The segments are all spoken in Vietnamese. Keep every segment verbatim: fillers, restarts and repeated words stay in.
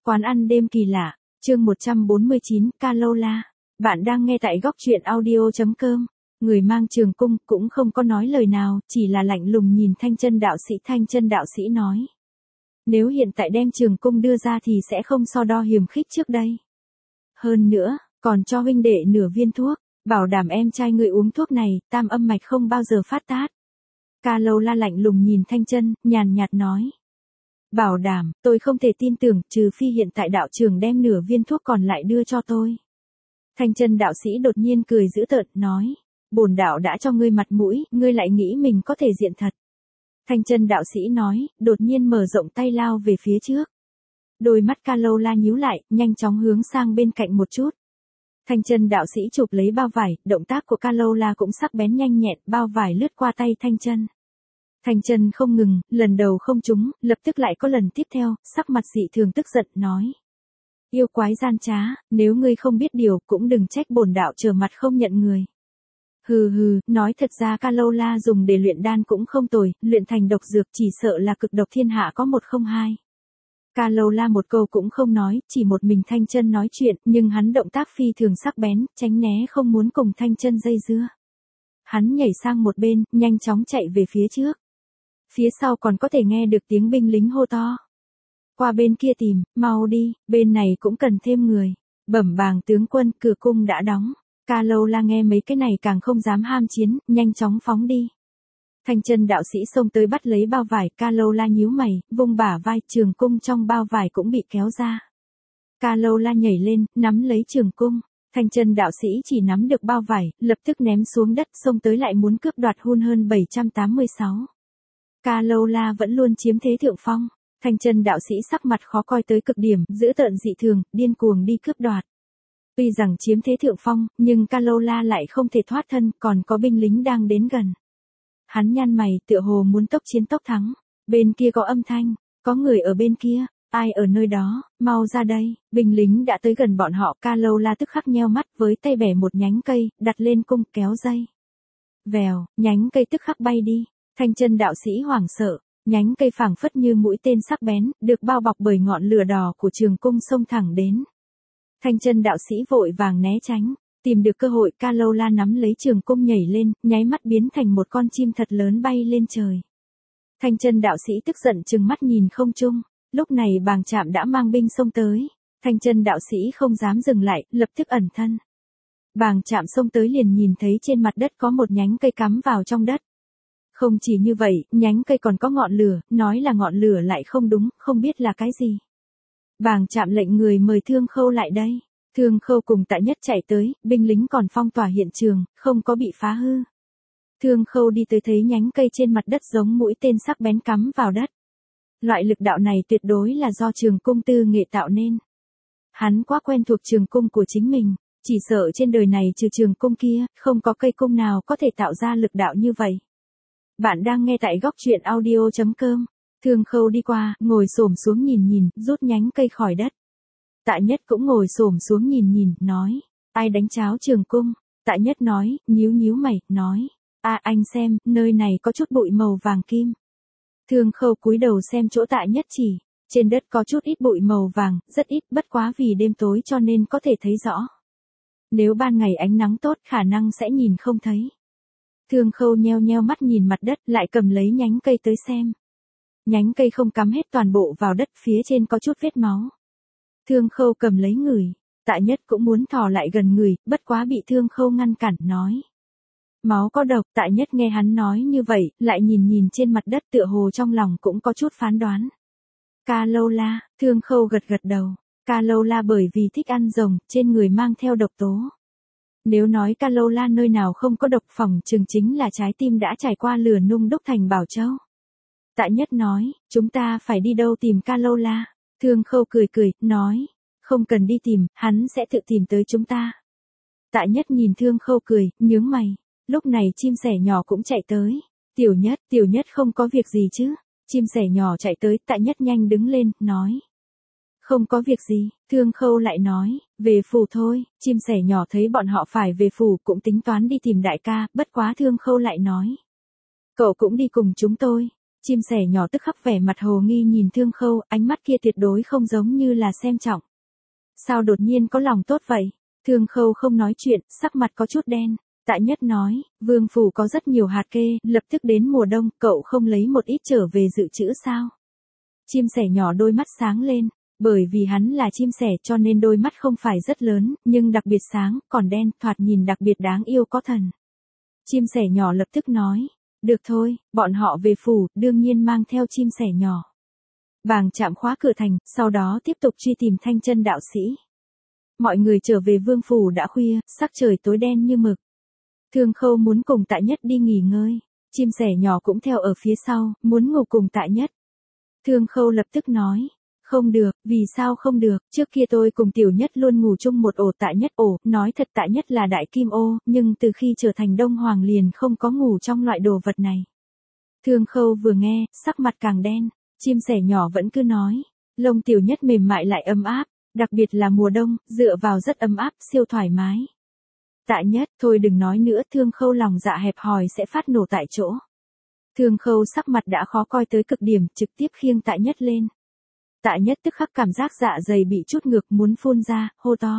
Quán ăn đêm kỳ lạ, chương một trăm bốn mươi chín, Carola. Bạn đang nghe tại góc truyện audio chấm com. Người mang trường cung cũng không có nói lời nào, chỉ là lạnh lùng nhìn Thanh Chân đạo sĩ. Thanh Chân đạo sĩ nói: nếu hiện tại đem trường cung đưa ra thì sẽ không so đo hiềm khích trước đây. Hơn nữa, còn cho huynh đệ nửa viên thuốc, bảo đảm em trai người uống thuốc này, tam âm mạch không bao giờ phát tát. Carola lạnh lùng nhìn Thanh Chân, nhàn nhạt nói: bảo đảm, tôi không thể tin tưởng, trừ phi hiện tại đạo trưởng đem nửa viên thuốc còn lại đưa cho tôi. Thanh Chân đạo sĩ đột nhiên cười dữ tợn, nói: bổn đạo đã cho ngươi mặt mũi, ngươi lại nghĩ mình có thể diện thật. Thanh Chân đạo sĩ nói, đột nhiên mở rộng tay lao về phía trước. Đôi mắt Carola nhíu lại, nhanh chóng hướng sang bên cạnh một chút. Thanh Chân đạo sĩ chụp lấy bao vải, động tác của Carola cũng sắc bén nhanh nhẹn, bao vải lướt qua tay Thanh Chân. Thanh Chân không ngừng, lần đầu không trúng, lập tức lại có lần tiếp theo, sắc mặt dị thường tức giận, nói: yêu quái gian trá, nếu ngươi không biết điều, cũng đừng trách bổn đạo trở mặt không nhận người. Hừ hừ, nói thật ra Carola dùng để luyện đan cũng không tồi, luyện thành độc dược chỉ sợ là cực độc thiên hạ có một không hai. Carola một câu cũng không nói, chỉ một mình Thanh Chân nói chuyện, nhưng hắn động tác phi thường sắc bén, tránh né không muốn cùng Thanh Chân dây dưa. Hắn nhảy sang một bên, nhanh chóng chạy về phía trước. Phía sau còn có thể nghe được tiếng binh lính hô to: qua bên kia tìm, mau đi, bên này cũng cần thêm người. Bẩm bàng tướng quân, cửa cung đã đóng. Carola nghe mấy cái này càng không dám ham chiến, nhanh chóng phóng đi. Thanh Chân đạo sĩ xông tới bắt lấy bao vải, Carola nhíu mày, vung bả vai, trường cung trong bao vải cũng bị kéo ra. Carola nhảy lên, nắm lấy trường cung. Thanh Chân đạo sĩ chỉ nắm được bao vải, lập tức ném xuống đất, xông tới lại muốn cướp đoạt hun hơn bảy trăm tám mươi sáu. Carola vẫn luôn chiếm thế thượng phong. Thanh Chân đạo sĩ sắc mặt khó coi tới cực điểm, dữ tợn dị thường, điên cuồng đi cướp đoạt. Tuy rằng chiếm thế thượng phong, nhưng Carola lại không thể thoát thân, còn có binh lính đang đến gần. Hắn nhăn mày, tựa hồ muốn tốc chiến tốc thắng. Bên kia có âm thanh, có người ở bên kia, ai ở nơi đó, mau ra đây. Binh lính đã tới gần bọn họ, Carola tức khắc nheo mắt, với tay bẻ một nhánh cây, đặt lên cung, kéo dây. Vèo, nhánh cây tức khắc bay đi. Thanh Chân đạo sĩ hoảng sợ, nhánh cây phảng phất như mũi tên sắc bén, được bao bọc bởi ngọn lửa đỏ của trường cung xông thẳng đến. Thanh Chân đạo sĩ vội vàng né tránh, tìm được cơ hội, Carola nắm lấy trường cung nhảy lên, nháy mắt biến thành một con chim thật lớn bay lên trời. Thanh Chân đạo sĩ tức giận trừng mắt nhìn không trung, lúc này Bàng Trạm đã mang binh xông tới. Thanh Chân đạo sĩ không dám dừng lại, lập tức ẩn thân. Bàng Trạm xông tới liền nhìn thấy trên mặt đất có một nhánh cây cắm vào trong đất. Không chỉ như vậy, nhánh cây còn có ngọn lửa, nói là ngọn lửa lại không đúng, không biết là cái gì. Bàng Trạm lệnh người mời Thương Khâu lại đây. Thương Khâu cùng Tạ Nhất chạy tới, binh lính còn phong tỏa hiện trường, không có bị phá hư. Thương Khâu đi tới thấy nhánh cây trên mặt đất giống mũi tên sắc bén cắm vào đất. Loại lực đạo này tuyệt đối là do trường cung tư nghệ tạo nên. Hắn quá quen thuộc trường cung của chính mình, chỉ sợ trên đời này trừ trường cung kia, không có cây cung nào có thể tạo ra lực đạo như vậy. Bạn đang nghe tại góc truyện audio chấm com. Thương Khâu đi qua, ngồi xổm xuống nhìn nhìn, rút nhánh cây khỏi đất. Tạ Nhất cũng ngồi xổm xuống nhìn nhìn, nói: ai đánh cháo trường cung? Tạ Nhất nói, nhíu nhíu mày, nói: a anh xem, nơi này có chút bụi màu vàng kim. Thương Khâu cúi đầu xem chỗ Tạ Nhất chỉ, trên đất có chút ít bụi màu vàng, rất ít, bất quá vì đêm tối cho nên có thể thấy rõ. Nếu ban ngày ánh nắng tốt khả năng sẽ nhìn không thấy. Thương Khâu nheo nheo mắt nhìn mặt đất, lại cầm lấy nhánh cây tới xem. Nhánh cây không cắm hết toàn bộ vào đất, phía trên có chút vết máu. Thương Khâu cầm lấy ngửi, Tạ Nhất cũng muốn thò lại gần người, bất quá bị Thương Khâu ngăn cản, nói: máu có độc. Tạ Nhất nghe hắn nói như vậy, lại nhìn nhìn trên mặt đất, tựa hồ trong lòng cũng có chút phán đoán. Carola, Thương Khâu gật gật đầu. Carola bởi vì thích ăn rồng, trên người mang theo độc tố. Nếu nói Carola nơi nào không có độc, phòng chừng chính là trái tim đã trải qua lửa nung đúc thành bảo châu. Tạ Nhất nói, chúng ta phải đi đâu tìm Carola? Thương Khâu cười cười, nói: không cần đi tìm, hắn sẽ tự tìm tới chúng ta. Tạ Nhất nhìn Thương Khâu cười, nhướng mày. Lúc này chim sẻ nhỏ cũng chạy tới. Tiểu Nhất, Tiểu Nhất không có việc gì chứ? Chim sẻ nhỏ chạy tới, Tạ Nhất nhanh đứng lên, nói: không có việc gì. Thương Khâu lại nói: về phủ thôi. Chim sẻ nhỏ thấy bọn họ phải về phủ cũng tính toán đi tìm đại ca, bất quá Thương Khâu lại nói: cậu cũng đi cùng chúng tôi. Chim sẻ nhỏ tức khắc vẻ mặt hồ nghi nhìn Thương Khâu, ánh mắt kia tuyệt đối không giống như là xem trọng. Sao đột nhiên có lòng tốt vậy? Thương Khâu không nói chuyện, sắc mặt có chút đen. Tạ Nhất nói, vương phủ có rất nhiều hạt kê, lập tức đến mùa đông, cậu không lấy một ít trở về dự trữ sao? Chim sẻ nhỏ đôi mắt sáng lên, bởi vì hắn là chim sẻ cho nên đôi mắt không phải rất lớn, nhưng đặc biệt sáng, còn đen, thoạt nhìn đặc biệt đáng yêu có thần. Chim sẻ nhỏ lập tức nói, được thôi, bọn họ về phủ, đương nhiên mang theo chim sẻ nhỏ. Bàng chạm khóa cửa thành, sau đó tiếp tục truy tìm Thanh Chân đạo sĩ. Mọi người trở về vương phủ đã khuya, sắc trời tối đen như mực. Thương Khâu muốn cùng Tạ Nhất đi nghỉ ngơi, chim sẻ nhỏ cũng theo ở phía sau, muốn ngủ cùng Tạ Nhất. Thương Khâu lập tức nói, không được, vì sao không được, trước kia tôi cùng Tiểu Nhất luôn ngủ chung một ổ. Tạ Nhất ổ, nói thật Tạ Nhất là đại kim ô, nhưng từ khi trở thành Đông Hoàng liền không có ngủ trong loại đồ vật này. Thương Khâu vừa nghe, sắc mặt càng đen, chim sẻ nhỏ vẫn cứ nói, lông Tiểu Nhất mềm mại lại ấm áp, đặc biệt là mùa đông, dựa vào rất ấm áp, siêu thoải mái. Tạ Nhất, thôi đừng nói nữa, Thương Khâu lòng dạ hẹp hòi sẽ phát nổ tại chỗ. Thương Khâu sắc mặt đã khó coi tới cực điểm, trực tiếp khiêng Tạ Nhất lên. Tạ Nhất tức khắc cảm giác dạ dày bị chút ngược muốn phun ra, hô to.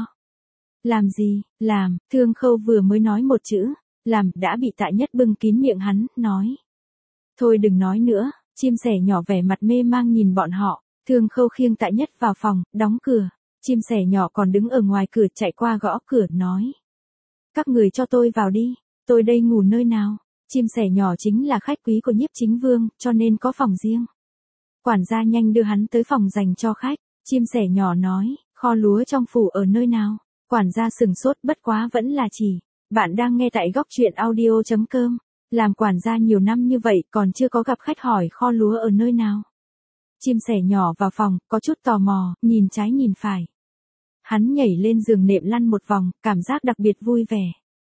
Làm gì, làm, Thương Khâu vừa mới nói một chữ, làm, đã bị Tạ Nhất bưng kín miệng hắn, nói. Thôi đừng nói nữa, chim sẻ nhỏ vẻ mặt mê mang nhìn bọn họ, Thương Khâu khiêng Tạ Nhất vào phòng, đóng cửa, chim sẻ nhỏ còn đứng ở ngoài cửa chạy qua gõ cửa, nói. Các người cho tôi vào đi, tôi đây ngủ nơi nào, chim sẻ nhỏ chính là khách quý của Nhiếp Chính Vương, cho nên có phòng riêng. Quản gia nhanh đưa hắn tới phòng dành cho khách, chim sẻ nhỏ nói, kho lúa trong phủ ở nơi nào, quản gia sừng sốt bất quá vẫn là chỉ, bạn đang nghe tại góc truyện audio chấm com, làm quản gia nhiều năm như vậy còn chưa có gặp khách hỏi kho lúa ở nơi nào. Chim sẻ nhỏ vào phòng, có chút tò mò, nhìn trái nhìn phải. Hắn nhảy lên giường nệm lăn một vòng, cảm giác đặc biệt vui vẻ.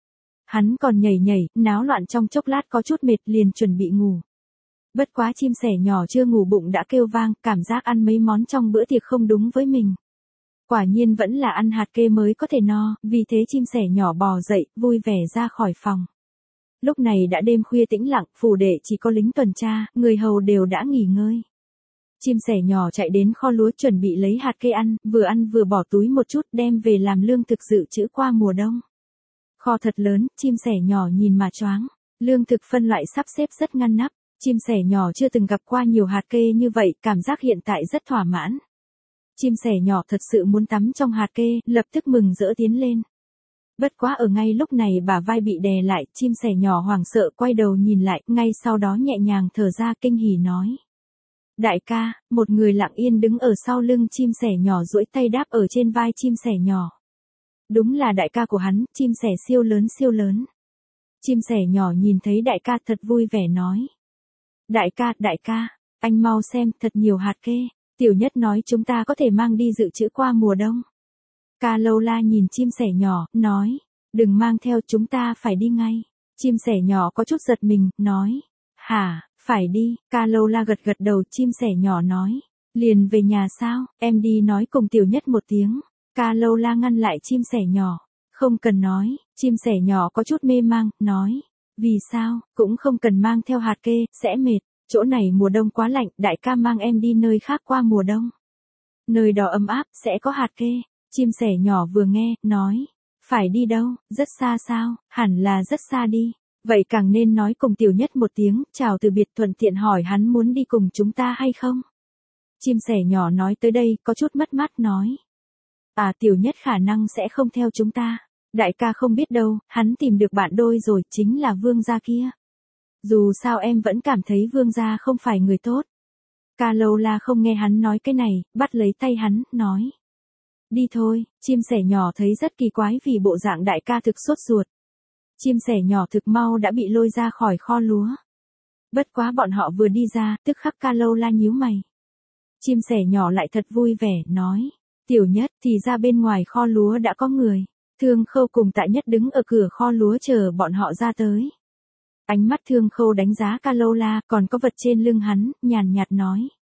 Hắn còn nhảy nhảy, náo loạn trong chốc lát có chút mệt liền chuẩn bị ngủ. Bất quá chim sẻ nhỏ chưa ngủ bụng đã kêu vang, cảm giác ăn mấy món trong bữa tiệc không đúng với mình. Quả nhiên vẫn là ăn hạt kê mới có thể no, vì thế chim sẻ nhỏ bò dậy, vui vẻ ra khỏi phòng. Lúc này đã đêm khuya tĩnh lặng, phủ đệ chỉ có lính tuần tra, người hầu đều đã nghỉ ngơi. Chim sẻ nhỏ chạy đến kho lúa chuẩn bị lấy hạt kê ăn, vừa ăn vừa bỏ túi một chút đem về làm lương thực dự trữ qua mùa đông. Kho thật lớn, chim sẻ nhỏ nhìn mà choáng, lương thực phân loại sắp xếp rất ngăn nắp, chim sẻ nhỏ chưa từng gặp qua nhiều hạt kê như vậy, cảm giác hiện tại rất thỏa mãn. Chim sẻ nhỏ thật sự muốn tắm trong hạt kê, lập tức mừng rỡ tiến lên. Bất quá ở ngay lúc này bả vai bị đè lại, chim sẻ nhỏ hoảng sợ quay đầu nhìn lại, ngay sau đó nhẹ nhàng thở ra kinh hỉ nói. Đại ca, một người lặng yên đứng ở sau lưng chim sẻ nhỏ duỗi tay đáp ở trên vai chim sẻ nhỏ. Đúng là đại ca của hắn, chim sẻ siêu lớn siêu lớn. Chim sẻ nhỏ nhìn thấy đại ca thật vui vẻ nói. Đại ca, đại ca, anh mau xem, thật nhiều hạt kê, Tiểu Nhất nói chúng ta có thể mang đi dự trữ qua mùa đông. Ca Lâu La nhìn chim sẻ nhỏ, nói, đừng mang theo, chúng ta phải đi ngay. Chim sẻ nhỏ có chút giật mình, nói, hả, phải đi, Ca Lâu La gật gật đầu, chim sẻ nhỏ nói, liền về nhà sao, em đi nói cùng Tiểu Nhất một tiếng. Ca Lâu La ngăn lại chim sẻ nhỏ, không cần nói, chim sẻ nhỏ có chút mê mang, nói, vì sao, cũng không cần mang theo hạt kê, sẽ mệt, chỗ này mùa đông quá lạnh, đại ca mang em đi nơi khác qua mùa đông. Nơi đó ấm áp, sẽ có hạt kê, chim sẻ nhỏ vừa nghe, nói, phải đi đâu, rất xa sao, hẳn là rất xa đi, vậy càng nên nói cùng Tiểu Nhất một tiếng, chào từ biệt thuận tiện hỏi hắn muốn đi cùng chúng ta hay không. Chim sẻ nhỏ nói tới đây, có chút mất mát nói. À Tiểu Nhất khả năng sẽ không theo chúng ta. Đại ca không biết đâu, hắn tìm được bạn đôi rồi, chính là Vương gia kia. Dù sao em vẫn cảm thấy Vương gia không phải người tốt. Ca Lâu La không nghe hắn nói cái này, bắt lấy tay hắn, nói. Đi thôi, chim sẻ nhỏ thấy rất kỳ quái vì bộ dạng đại ca thực sốt ruột. Chim sẻ nhỏ thực mau đã bị lôi ra khỏi kho lúa. Bất quá bọn họ vừa đi ra, tức khắc Ca Lâu La nhíu mày. Chim sẻ nhỏ lại thật vui vẻ, nói. Tiểu Nhất, thì ra bên ngoài kho lúa đã có người. Thương Khâu cùng Tạ Nhất đứng ở cửa kho lúa chờ bọn họ ra tới. Ánh mắt Thương Khâu đánh giá Ca Lâu La, còn có vật trên lưng hắn, nhàn nhạt nói.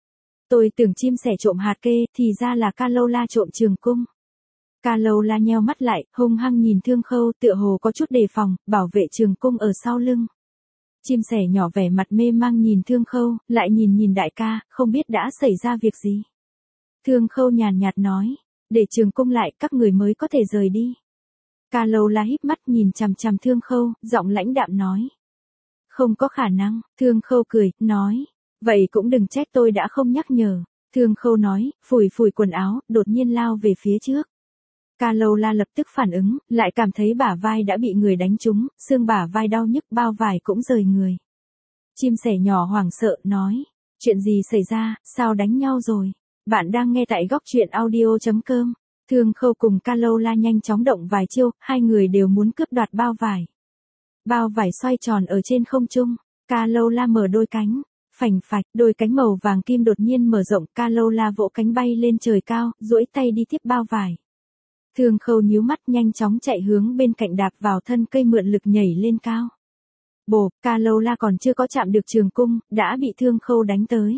Tôi tưởng chim sẻ trộm hạt kê, thì ra là Ca Lâu La trộm trường cung. Ca Lâu La nheo mắt lại, hung hăng nhìn Thương Khâu, tựa hồ có chút đề phòng, bảo vệ trường cung ở sau lưng. Chim sẻ nhỏ vẻ mặt mê mang nhìn Thương Khâu, lại nhìn nhìn đại ca, không biết đã xảy ra việc gì. Thương Khâu nhàn nhạt nói, để Trường Cung lại các người mới có thể rời đi. Ca Lâu La híp mắt nhìn chằm chằm Thương Khâu, giọng lãnh đạm nói. Không có khả năng, Thương Khâu cười, nói. Vậy cũng đừng trách tôi đã không nhắc nhở. Thương Khâu nói, phủi phủi quần áo, đột nhiên lao về phía trước. Ca Lâu La lập tức phản ứng, lại cảm thấy bả vai đã bị người đánh trúng, xương bả vai đau nhức, bao vải cũng rời người. Chim sẻ nhỏ hoảng sợ, nói. Chuyện gì xảy ra, sao đánh nhau rồi? Bạn đang nghe tại góc truyện audio.com. Thương Khâu cùng Ca Lâu La nhanh chóng động vài chiêu, hai người đều muốn cướp đoạt bao vải. Bao vải xoay tròn ở trên không trung, Ca Lâu La mở đôi cánh, phành phạch, đôi cánh màu vàng kim đột nhiên mở rộng, Ca Lâu La vỗ cánh bay lên trời cao, duỗi tay đi tiếp bao vải. Thương Khâu nhíu mắt nhanh chóng chạy hướng bên cạnh đạp vào thân cây mượn lực nhảy lên cao. Bồ, Ca Lâu La còn chưa có chạm được Trường Cung, đã bị Thương Khâu đánh tới.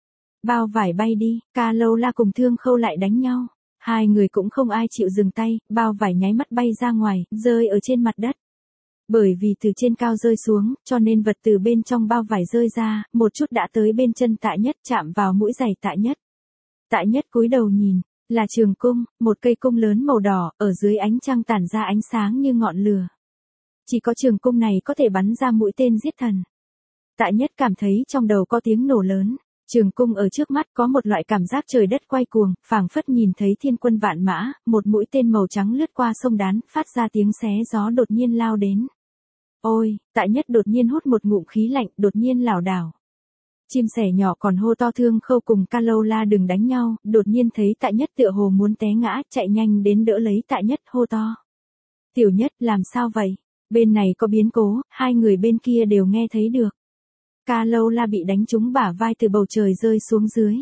Bao vải bay đi, Ca Lâu La cùng Thương Khâu lại đánh nhau. Hai người cũng không ai chịu dừng tay, bao vải nháy mắt bay ra ngoài, rơi ở trên mặt đất. Bởi vì từ trên cao rơi xuống, cho nên vật từ bên trong bao vải rơi ra, một chút đã tới bên chân Tạ Nhất, chạm vào mũi giày Tạ Nhất. Tạ Nhất cúi đầu nhìn, là Trường Cung, một cây cung lớn màu đỏ, ở dưới ánh trăng tản ra ánh sáng như ngọn lửa. Chỉ có Trường Cung này có thể bắn ra mũi tên giết thần. Tạ Nhất cảm thấy trong đầu có tiếng nổ lớn. Trường Cung ở trước mắt có một loại cảm giác trời đất quay cuồng, phảng phất nhìn thấy thiên quân vạn mã, một mũi tên màu trắng lướt qua sông đán, phát ra tiếng xé gió đột nhiên lao đến. Ôi, Tạ Nhất đột nhiên hút một ngụm khí lạnh, đột nhiên lảo đảo. Chim sẻ nhỏ còn hô to Thương Khâu cùng Ca Lâu La đừng đánh nhau, đột nhiên thấy Tạ Nhất tựa hồ muốn té ngã, chạy nhanh đến đỡ lấy Tạ Nhất, hô to. Tiểu Nhất, làm sao vậy? Bên này có biến cố, hai người bên kia đều nghe thấy được. Ca Lâu La bị đánh trúng bả vai từ bầu trời rơi xuống dưới.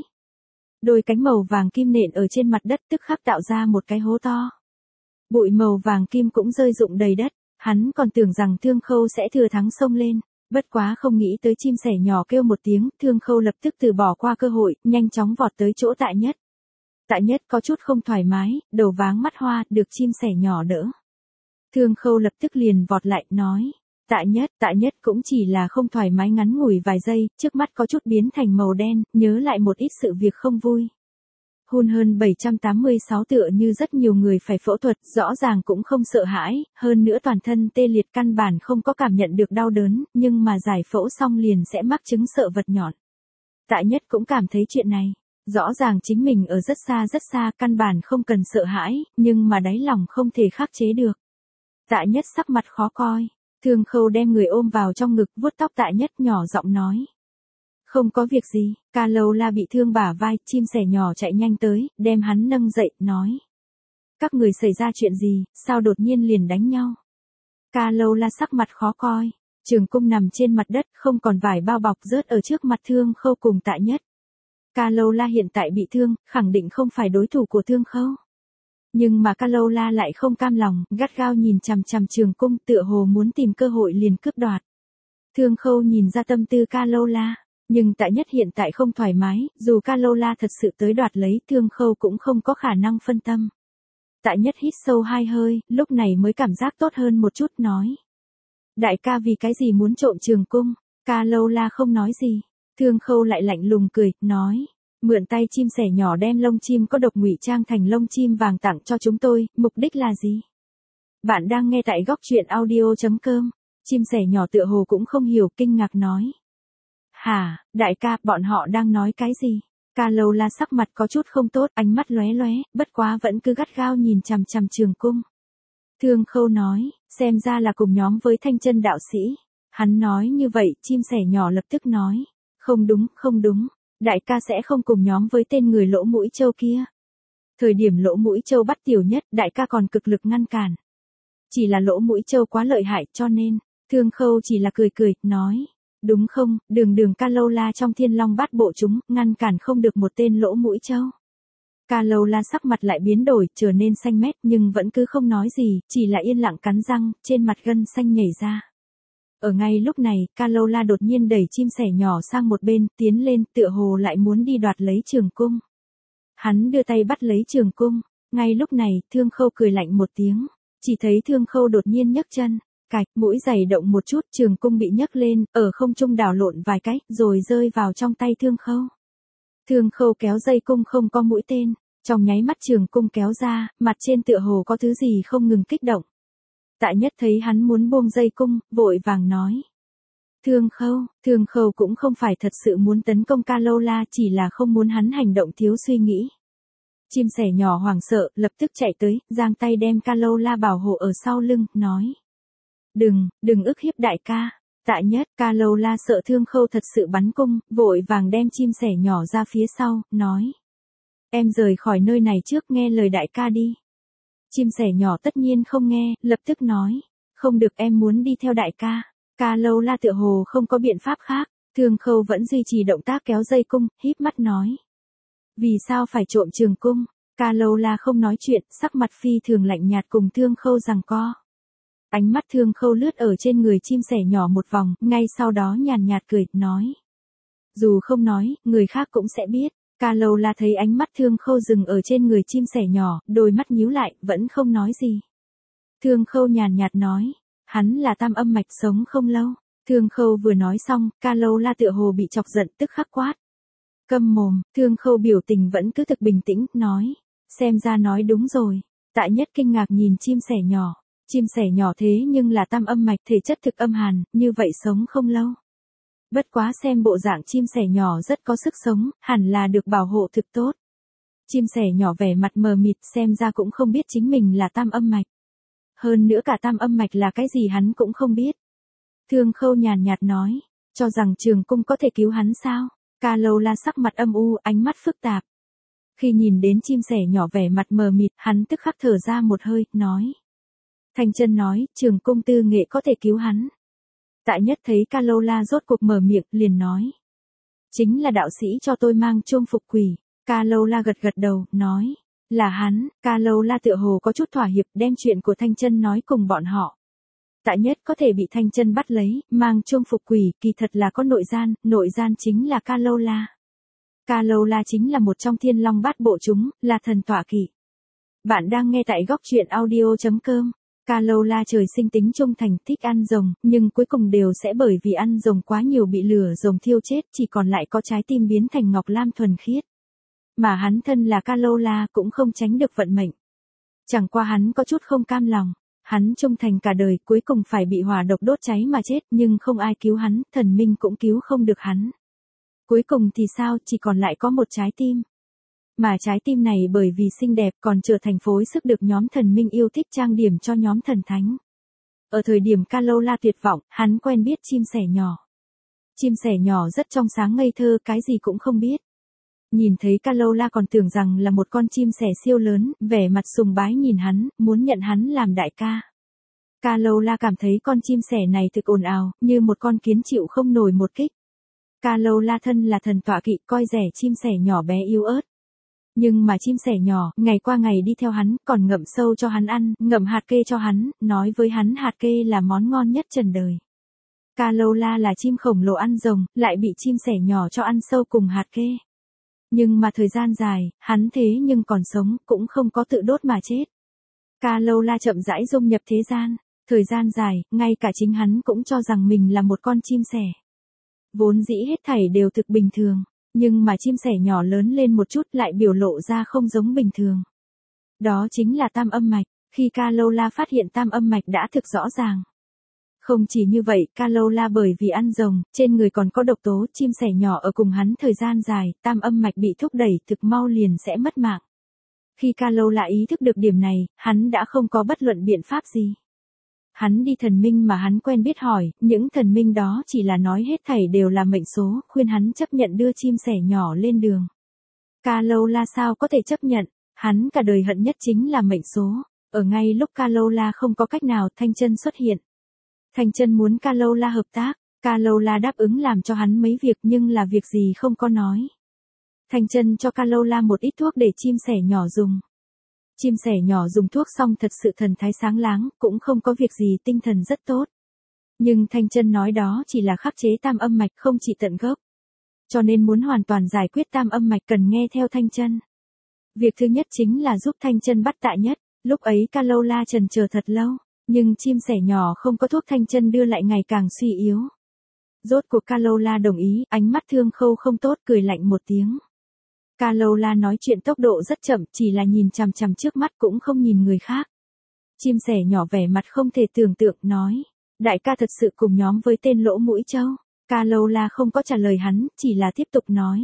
Đôi cánh màu vàng kim nện ở trên mặt đất tức khắc tạo ra một cái hố to. Bụi màu vàng kim cũng rơi rụng đầy đất, hắn còn tưởng rằng Thương Khâu sẽ thừa thắng xông lên, bất quá không nghĩ tới chim sẻ nhỏ kêu một tiếng, Thương Khâu lập tức từ bỏ qua cơ hội, nhanh chóng vọt tới chỗ Tạ Nhất. Tạ Nhất có chút không thoải mái, đầu váng mắt hoa, được chim sẻ nhỏ đỡ. Thương Khâu lập tức liền vọt lại, nói. Tạ Nhất, Tạ Nhất cũng chỉ là không thoải mái ngắn ngủi vài giây, trước mắt có chút biến thành màu đen, nhớ lại một ít sự việc không vui. Hun hơn bảy trăm tám mươi sáu tựa như rất nhiều người phải phẫu thuật, rõ ràng cũng không sợ hãi, hơn nữa toàn thân tê liệt căn bản không có cảm nhận được đau đớn, nhưng mà giải phẫu xong liền sẽ mắc chứng sợ vật nhọn. Tạ Nhất cũng cảm thấy chuyện này, rõ ràng chính mình ở rất xa rất xa, căn bản không cần sợ hãi, nhưng mà đáy lòng không thể khắc chế được. Tạ Nhất sắc mặt khó coi. Thương Khâu đem người ôm vào trong ngực, vuốt tóc Tạ Nhất, nhỏ giọng nói. Không có việc gì, Ca Lâu La bị thương bả vai, chim sẻ nhỏ chạy nhanh tới, đem hắn nâng dậy, nói. Các người xảy ra chuyện gì, sao đột nhiên liền đánh nhau? Ca Lâu La sắc mặt khó coi, Trường Cung nằm trên mặt đất, không còn vải bao bọc rớt ở trước mặt Thương Khâu cùng Tạ Nhất. Ca Lâu La hiện tại bị thương, khẳng định không phải đối thủ của Thương Khâu. Nhưng mà Ca Lâu La lại không cam lòng, gắt gao nhìn chằm chằm Trường Cung, tựa hồ muốn tìm cơ hội liền cướp đoạt. Thương Khâu nhìn ra tâm tư Ca Lâu La, nhưng Tạ Nhất hiện tại không thoải mái, dù Ca Lâu La thật sự tới đoạt lấy, Thương Khâu cũng không có khả năng phân tâm. Tạ Nhất hít sâu hai hơi, lúc này mới cảm giác tốt hơn một chút, nói. Đại ca vì cái gì muốn trộm Trường Cung? Ca Lâu La không nói gì. Thương Khâu lại lạnh lùng cười, nói. Mượn tay chim sẻ nhỏ đem lông chim có độc ngụy trang thành lông chim vàng tặng cho chúng tôi, mục đích là gì? Bạn đang nghe tại góc truyện audio.com. Chim sẻ nhỏ tựa hồ cũng không hiểu, kinh ngạc nói. Hả, đại ca, bọn họ đang nói cái gì? Ca Lâu La sắc mặt có chút không tốt, ánh mắt lóe lóe, bất quá vẫn cứ gắt gao nhìn chằm chằm Trường Cung. Thương Khâu nói, xem ra là cùng nhóm với Thanh Chân đạo sĩ. Hắn nói như vậy, chim sẻ nhỏ lập tức nói. Không đúng, không đúng. Đại ca sẽ không cùng nhóm với tên người Lỗ Mũi Châu kia. Thời điểm Lỗ Mũi Châu bắt Tiểu Nhất, đại ca còn cực lực ngăn cản. Chỉ là Lỗ Mũi Châu quá lợi hại, cho nên, Thương Khâu chỉ là cười cười, nói. Đúng không, đường đường Ca Lâu La trong Thiên Long Bát Bộ chúng, ngăn cản không được một tên Lỗ Mũi Châu. Ca Lâu La sắc mặt lại biến đổi, trở nên xanh mét, nhưng vẫn cứ không nói gì, chỉ là yên lặng cắn răng, trên mặt gân xanh nhảy ra. Ở ngay lúc này, Ca Lâu La đột nhiên đẩy chim sẻ nhỏ sang một bên, tiến lên, tựa hồ lại muốn đi đoạt lấy Trường Cung. Hắn đưa tay bắt lấy Trường Cung, ngay lúc này, Thương Khâu cười lạnh một tiếng, chỉ thấy Thương Khâu đột nhiên nhấc chân, cạch, mũi giày động một chút, trường cung bị nhấc lên, ở không trung đảo lộn vài cái, rồi rơi vào trong tay Thương Khâu. Thương Khâu kéo dây cung không có mũi tên, trong nháy mắt trường cung kéo ra, mặt trên tựa hồ có thứ gì không ngừng kích động. Tạ Nhất thấy hắn muốn buông dây cung, vội vàng nói. Thương Khâu, Thương Khâu cũng không phải thật sự muốn tấn công Carola, chỉ là không muốn hắn hành động thiếu suy nghĩ. Chim sẻ nhỏ hoảng sợ, lập tức chạy tới, giang tay đem Carola bảo hộ ở sau lưng, nói. Đừng, đừng ức hiếp đại ca. Tạ Nhất, Carola sợ Thương Khâu thật sự bắn cung, vội vàng đem chim sẻ nhỏ ra phía sau, nói. Em rời khỏi nơi này trước, nghe lời đại ca đi. Chim sẻ nhỏ tất nhiên không nghe, lập tức nói. Không được, em muốn đi theo đại ca. Carola tựa hồ không có biện pháp khác, Thương Khâu vẫn duy trì động tác kéo dây cung, híp mắt nói. Vì sao phải trộm trường cung? Carola không nói chuyện, sắc mặt phi thường lạnh nhạt cùng Thương Khâu giằng co. Ánh mắt Thương Khâu lướt ở trên người chim sẻ nhỏ một vòng, ngay sau đó nhàn nhạt cười, nói. Dù không nói, người khác cũng sẽ biết. Carola thấy ánh mắt Thương Khâu dừng ở trên người chim sẻ nhỏ, đôi mắt nhíu lại, vẫn không nói gì. Thương Khâu nhàn nhạt nói. Hắn là tam âm mạch, sống không lâu. Thương Khâu vừa nói xong, Carola tựa hồ bị chọc giận, tức khắc quát. Câm mồm. Thương Khâu biểu tình vẫn cứ thực bình tĩnh, nói. Xem ra nói đúng rồi. Tạ Nhất kinh ngạc nhìn chim sẻ nhỏ. Chim sẻ nhỏ thế nhưng là tam âm mạch, thể chất thực âm hàn, như vậy sống không lâu. Bất quá xem bộ dạng chim sẻ nhỏ rất có sức sống, hẳn là được bảo hộ thực tốt. Chim sẻ nhỏ vẻ mặt mờ mịt, xem ra cũng không biết chính mình là tam âm mạch. Hơn nữa cả tam âm mạch là cái gì hắn cũng không biết. Thương Khâu nhàn nhạt nói, cho rằng trường cung có thể cứu hắn sao? Carola sắc mặt âm u, ánh mắt phức tạp. Khi nhìn đến chim sẻ nhỏ vẻ mặt mờ mịt, hắn tức khắc thở ra một hơi, nói. Thanh Chân nói, trường cung tư nghệ có thể cứu hắn. Tạ Nhất thấy Carola rốt cuộc mở miệng, liền nói. Chính là đạo sĩ cho tôi mang chuông phục quỷ. Carola gật gật đầu, nói. Là hắn. Carola tựa hồ có chút thỏa hiệp, đem chuyện của Thanh Chân nói cùng bọn họ. Tạ Nhất có thể bị Thanh Chân bắt lấy, mang chuông phục quỷ, kỳ thật là có nội gian, nội gian chính là Carola. Carola chính là một trong thiên long bát bộ chúng, là thần tọa kỵ. Bạn đang nghe tại góc truyện audio chấm com. Carola trời sinh tính trung thành, thích ăn rồng, nhưng cuối cùng đều sẽ bởi vì ăn rồng quá nhiều bị lửa rồng thiêu chết, chỉ còn lại có trái tim biến thành ngọc lam thuần khiết. Mà hắn thân là Carola cũng không tránh được vận mệnh. Chẳng qua hắn có chút không cam lòng. Hắn trung thành cả đời, cuối cùng phải bị hỏa độc đốt cháy mà chết, nhưng không ai cứu hắn, thần minh cũng cứu không được hắn. Cuối cùng thì sao, chỉ còn lại có một trái tim. Mà trái tim này bởi vì xinh đẹp còn trở thành phối sức được nhóm thần minh yêu thích trang điểm cho nhóm thần thánh. Ở thời điểm Carola tuyệt vọng, hắn quen biết chim sẻ nhỏ. Chim sẻ nhỏ rất trong sáng ngây thơ, cái gì cũng không biết. Nhìn thấy Carola còn tưởng rằng là một con chim sẻ siêu lớn, vẻ mặt sùng bái nhìn hắn, muốn nhận hắn làm đại ca. Carola cảm thấy con chim sẻ này thực ồn ào, như một con kiến chịu không nổi một kích. Carola thân là thần tọa kỵ, coi rẻ chim sẻ nhỏ bé yếu ớt. Nhưng mà chim sẻ nhỏ, ngày qua ngày đi theo hắn, còn ngậm sâu cho hắn ăn, ngậm hạt kê cho hắn, nói với hắn hạt kê là món ngon nhất trần đời. Carola là chim khổng lồ ăn rồng, lại bị chim sẻ nhỏ cho ăn sâu cùng hạt kê. Nhưng mà thời gian dài, hắn thế nhưng còn sống, cũng không có tự đốt mà chết. Carola chậm rãi dung nhập thế gian, thời gian dài, ngay cả chính hắn cũng cho rằng mình là một con chim sẻ. Vốn dĩ hết thảy đều thực bình thường, nhưng mà chim sẻ nhỏ lớn lên một chút lại biểu lộ ra không giống bình thường. Đó chính là tam âm mạch, khi Carola phát hiện tam âm mạch đã thực rõ ràng. Không chỉ như vậy, Carola bởi vì ăn rồng, trên người còn có độc tố, chim sẻ nhỏ ở cùng hắn thời gian dài, tam âm mạch bị thúc đẩy, thực mau liền sẽ mất mạng. Khi Carola ý thức được điểm này, hắn đã không có bất luận biện pháp gì. Hắn đi thần minh mà hắn quen biết hỏi, những thần minh đó chỉ là nói hết thảy đều là mệnh số, khuyên hắn chấp nhận đưa chim sẻ nhỏ lên đường. Carola sao có thể chấp nhận, hắn cả đời hận nhất chính là mệnh số. Ở ngay lúc Carola không có cách nào, Thanh Chân xuất hiện. Thanh Chân muốn Carola hợp tác, Carola đáp ứng làm cho hắn mấy việc nhưng là việc gì không có nói. Thanh Chân cho Carola một ít thuốc để chim sẻ nhỏ dùng. Chim sẻ nhỏ dùng thuốc xong thật sự thần thái sáng láng, cũng không có việc gì, tinh thần rất tốt. Nhưng Thanh Chân nói đó chỉ là khắc chế tam âm mạch, không trị tận gốc. Cho nên muốn hoàn toàn giải quyết tam âm mạch cần nghe theo Thanh Chân. Việc thứ nhất chính là giúp Thanh Chân bắt Tạ Nhất, lúc ấy Carola chần chờ thật lâu. Nhưng chim sẻ nhỏ không có thuốc thanh chân đưa lại ngày càng suy yếu. Rốt cuộc Carola đồng ý, ánh mắt Thương Khâu không tốt, cười lạnh một tiếng. Carola nói chuyện tốc độ rất chậm, chỉ là nhìn chằm chằm trước mắt cũng không nhìn người khác. Chim sẻ nhỏ vẻ mặt không thể tưởng tượng, nói. Đại ca thật sự cùng nhóm với tên Lỗ Mũi Trâu. Carola không có trả lời hắn, chỉ là tiếp tục nói.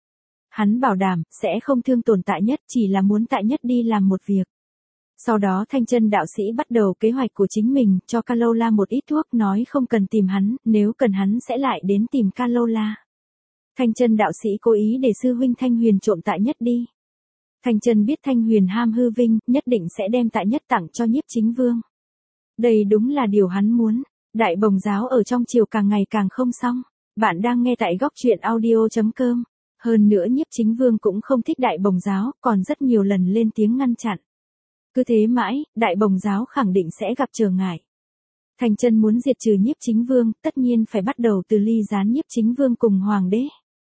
Hắn bảo đảm, sẽ không thương tổn Tạ Nhất, chỉ là muốn Tạ Nhất đi làm một việc. Sau đó Thanh Chân đạo sĩ bắt đầu kế hoạch của chính mình, cho Carola một ít thuốc, nói không cần tìm hắn, nếu cần hắn sẽ lại đến tìm Carola. Thanh Chân đạo sĩ cố ý để sư huynh Thanh Huyền trộm Tạ Nhất đi. Thanh Chân biết Thanh Huyền ham hư vinh, nhất định sẽ đem Tạ Nhất tặng cho Nhiếp Chính Vương. Đây đúng là điều hắn muốn. Đại Bồng Giáo ở trong triều càng ngày càng không xong. Bạn đang nghe tại góc truyện audio chấm com. Hơn nữa Nhiếp Chính Vương cũng không thích Đại Bồng Giáo, còn rất nhiều lần lên tiếng ngăn chặn. Cứ thế mãi, Đại Bồng Giáo khẳng định sẽ gặp trở ngại. Thanh Chân muốn diệt trừ Nhiếp Chính Vương, tất nhiên phải bắt đầu từ ly gián Nhiếp Chính Vương cùng Hoàng đế.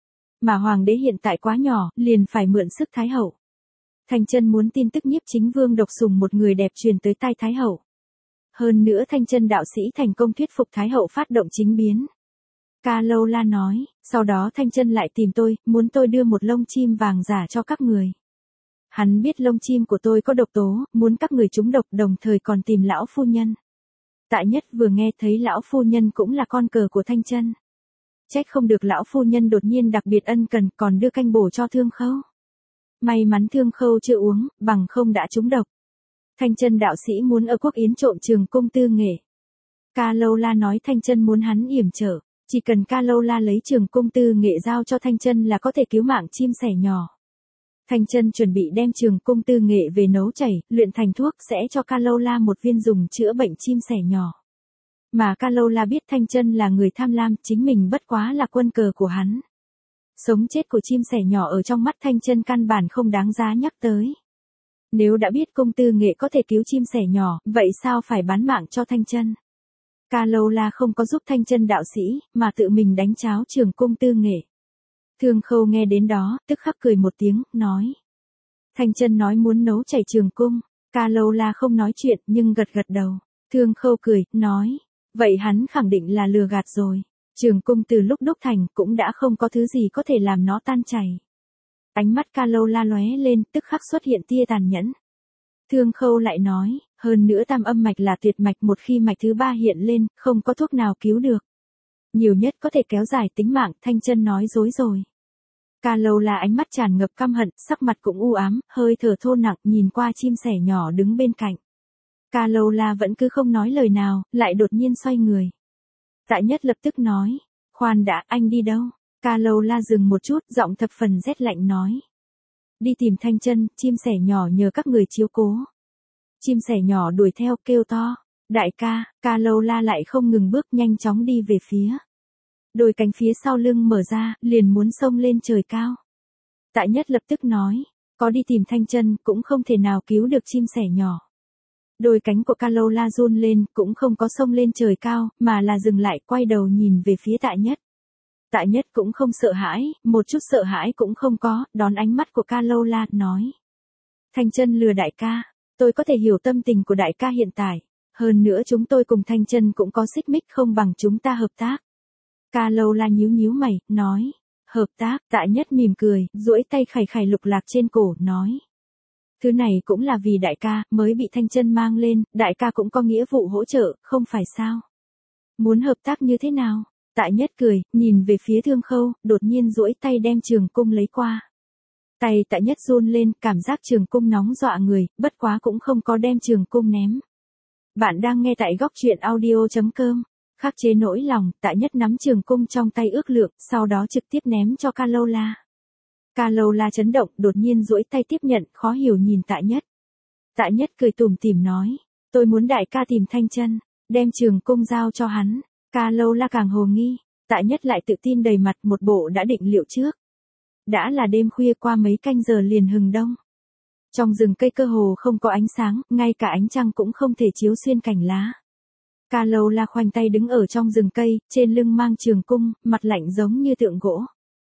Mà Hoàng đế hiện tại quá nhỏ, liền phải mượn sức Thái Hậu. Thanh Chân muốn tin tức Nhiếp Chính Vương độc sủng một người đẹp truyền tới tai Thái Hậu. Hơn nữa Thanh Chân đạo sĩ thành công thuyết phục Thái Hậu phát động chính biến. Carola nói, sau đó Thanh Chân lại tìm tôi, muốn tôi đưa một lông chim vàng giả cho các người. Hắn biết lông chim của tôi có độc tố, muốn các người trúng độc, đồng thời còn tìm lão phu nhân. Tạ Nhất vừa nghe thấy lão phu nhân cũng là con cờ của Thanh Chân. Trách không được lão phu nhân đột nhiên đặc biệt ân cần, còn đưa canh bổ cho Thương Khâu. May mắn Thương Khâu chưa uống, bằng không đã trúng độc. Thanh Chân đạo sĩ muốn ở Quốc Yến trộm Trường Cung Tư Nghệ. Carola nói Thanh Chân muốn hắn yểm trợ, chỉ cần Carola lấy Trường Cung Tư Nghệ giao cho Thanh Chân là có thể cứu mạng chim sẻ nhỏ. Thanh Chân chuẩn bị đem Trường Cung Tư Nghệ về nấu chảy, luyện thành thuốc, sẽ cho Carola một viên dùng chữa bệnh chim sẻ nhỏ. Mà Carola biết Thanh Chân là người tham lam, chính mình bất quá là quân cờ của hắn. Sống chết của chim sẻ nhỏ ở trong mắt Thanh Chân căn bản không đáng giá nhắc tới. Nếu đã biết Cung Tư Nghệ có thể cứu chim sẻ nhỏ, vậy sao phải bán mạng cho Thanh Chân? Carola không có giúp Thanh Chân đạo sĩ, mà tự mình đánh cháo Trường Cung Tư Nghệ. Thương Khâu nghe đến đó, tức khắc cười một tiếng, nói. Thanh Chân nói muốn nấu chảy Trường Cung. Carola không nói chuyện, nhưng gật gật đầu. Thương Khâu cười, nói. Vậy hắn khẳng định là lừa gạt rồi. Trường Cung từ lúc đúc thành cũng đã không có thứ gì có thể làm nó tan chảy. Ánh mắt Carola lóe lên, tức khắc xuất hiện tia tàn nhẫn. Thương Khâu lại nói, hơn nữa tam âm mạch là tuyệt mạch, một khi mạch thứ ba hiện lên, không có thuốc nào cứu được. Nhiều nhất có thể kéo dài tính mạng. Thanh Chân nói dối rồi. Carola ánh mắt tràn ngập căm hận, sắc mặt cũng u ám, hơi thở thô nặng, nhìn qua chim sẻ nhỏ đứng bên cạnh. Carola vẫn cứ không nói lời nào, lại đột nhiên xoay người. Tạ Nhất lập tức nói, khoan đã, anh đi đâu? Carola dừng một chút, giọng thập phần rét lạnh nói. Đi tìm Thanh Chân, chim sẻ nhỏ nhờ các người chiếu cố. Chim sẻ nhỏ đuổi theo, kêu to. Đại ca, Carola lại không ngừng bước, nhanh chóng đi về phía. Đôi cánh phía sau lưng mở ra, liền muốn xông lên trời cao. Tạ Nhất lập tức nói, có đi tìm Thanh Chân cũng không thể nào cứu được chim sẻ nhỏ. Đôi cánh của Carola run lên, cũng không có xông lên trời cao, mà là dừng lại, quay đầu nhìn về phía Tạ Nhất. Tạ Nhất cũng không sợ hãi, một chút sợ hãi cũng không có, đón ánh mắt của Carola, nói. Thanh Chân lừa đại ca, tôi có thể hiểu tâm tình của đại ca hiện tại. Hơn nữa chúng tôi cùng Thanh Chân cũng có xích mích, không bằng chúng ta hợp tác. Carola nhíu nhíu mày, nói. Hợp tác? Tạ Nhất mỉm cười, duỗi tay khải khải lục lạc trên cổ, nói. Thứ này cũng là vì đại ca, mới bị Thanh Chân mang lên, đại ca cũng có nghĩa vụ hỗ trợ, không phải sao? Muốn hợp tác như thế nào? Tạ Nhất cười, nhìn về phía Thương Khâu, đột nhiên duỗi tay đem Trường Cung lấy qua. Tay Tạ Nhất run lên, cảm giác Trường Cung nóng dọa người, bất quá cũng không có đem Trường Cung ném. Bạn đang nghe tại góc truyện audio chấm com. Khắc chế nỗi lòng, Tạ Nhất nắm Trường Cung trong tay ước lượng, sau đó trực tiếp ném cho Carola. Carola chấn động, đột nhiên duỗi tay tiếp nhận, khó hiểu nhìn Tạ Nhất. Tạ Nhất cười tủm tỉm nói, tôi muốn đại ca tìm Thanh Chân, đem Trường Cung giao cho hắn. Carola càng hồ nghi, Tạ Nhất lại tự tin đầy mặt, một bộ đã định liệu trước. Đã là đêm khuya, qua mấy canh giờ liền hừng đông. Trong rừng cây cơ hồ không có ánh sáng, ngay cả ánh trăng cũng không thể chiếu xuyên cành lá. Carola khoanh tay đứng ở trong rừng cây, trên lưng mang Trường Cung, mặt lạnh giống như tượng gỗ.